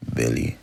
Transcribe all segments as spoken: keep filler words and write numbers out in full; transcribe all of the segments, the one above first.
Billy.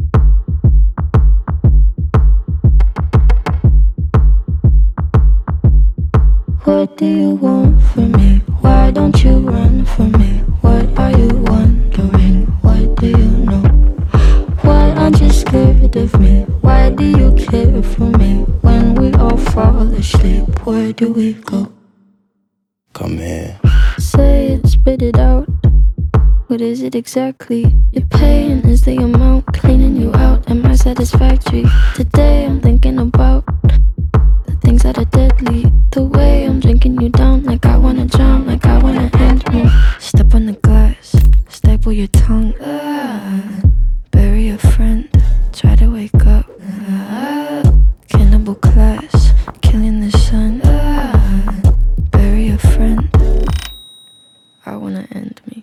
What do you want from me? Why don't you run from me? What are you wondering? What do you know? Why aren't you scared of me? Why do you care for me? When we all fall asleep, where do we go? Come here. Say it, spit it out. What is it exactly? Your pain is the amount cleaning you out. Am I satisfactory? Today I'm thinking about the things that are deadly. The way I'm drinking you down, like I wanna drown, like I wanna end me. Step on the glass, staple your tongue. Ah, bury a friend, try to wake up. Ah, cannibal class, killing the sun. Ah, bury a friend. I wanna end me.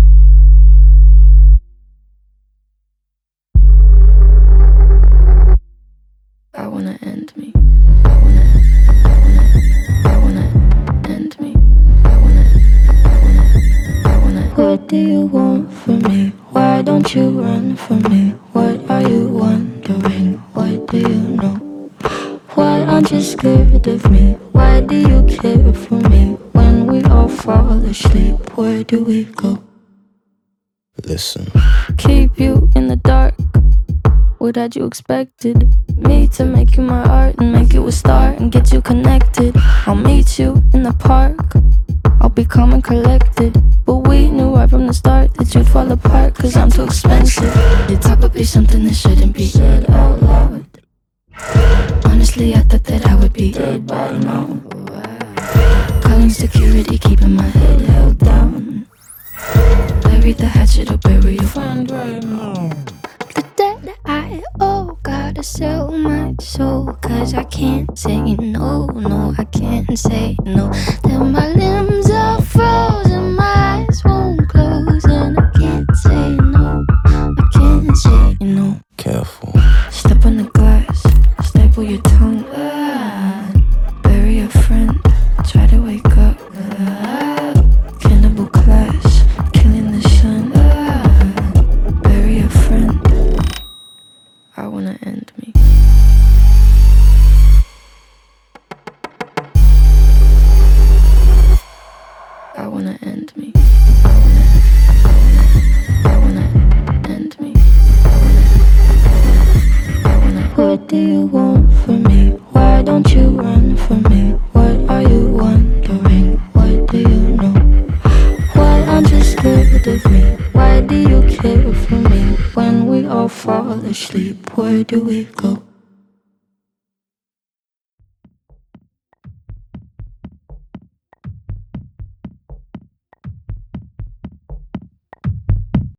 I wanna end me. I wanna, I wanna, I wanna end me. I wanna, I wanna, I wanna. What do you want from me? Why don't you run from me? What are you wondering? What do you know? Why aren't you scared of me? Why do you care for me? When we all fall asleep, where do we go? Listen. Keep you in the dark. What had you expected? Me to make you my art and make you a star and get you connected. I'll meet you in the park. I'll be calm and collected. But we knew right from the start that you'd fall apart, cause I'm too expensive. Your talk would be something that shouldn't be said out loud. Honestly, I thought that I would be dead by now. Calling security, keeping my head held down. Bury the hatchet or bury your friend right now. The debt I owe, gotta sell my soul. Cause I can't say no, no, I can't say no. Then my limbs are frozen, my eyes won't close. And I can't say no, I can't say no. Careful. Step on the glass, staple your tongue. Ah, bury a friend, try to wake up. Ah, cannibal class, killing the sun. Ah, bury a friend. I wanna end me. I wanna end me. I wanna, I wanna, I wanna end me. I wanna, I wanna. What do you want from me? Why don't you run from me? What are you wondering? What do you know? Why aren't you scared of me? Why do you care for me? When we all fall asleep, where do we go?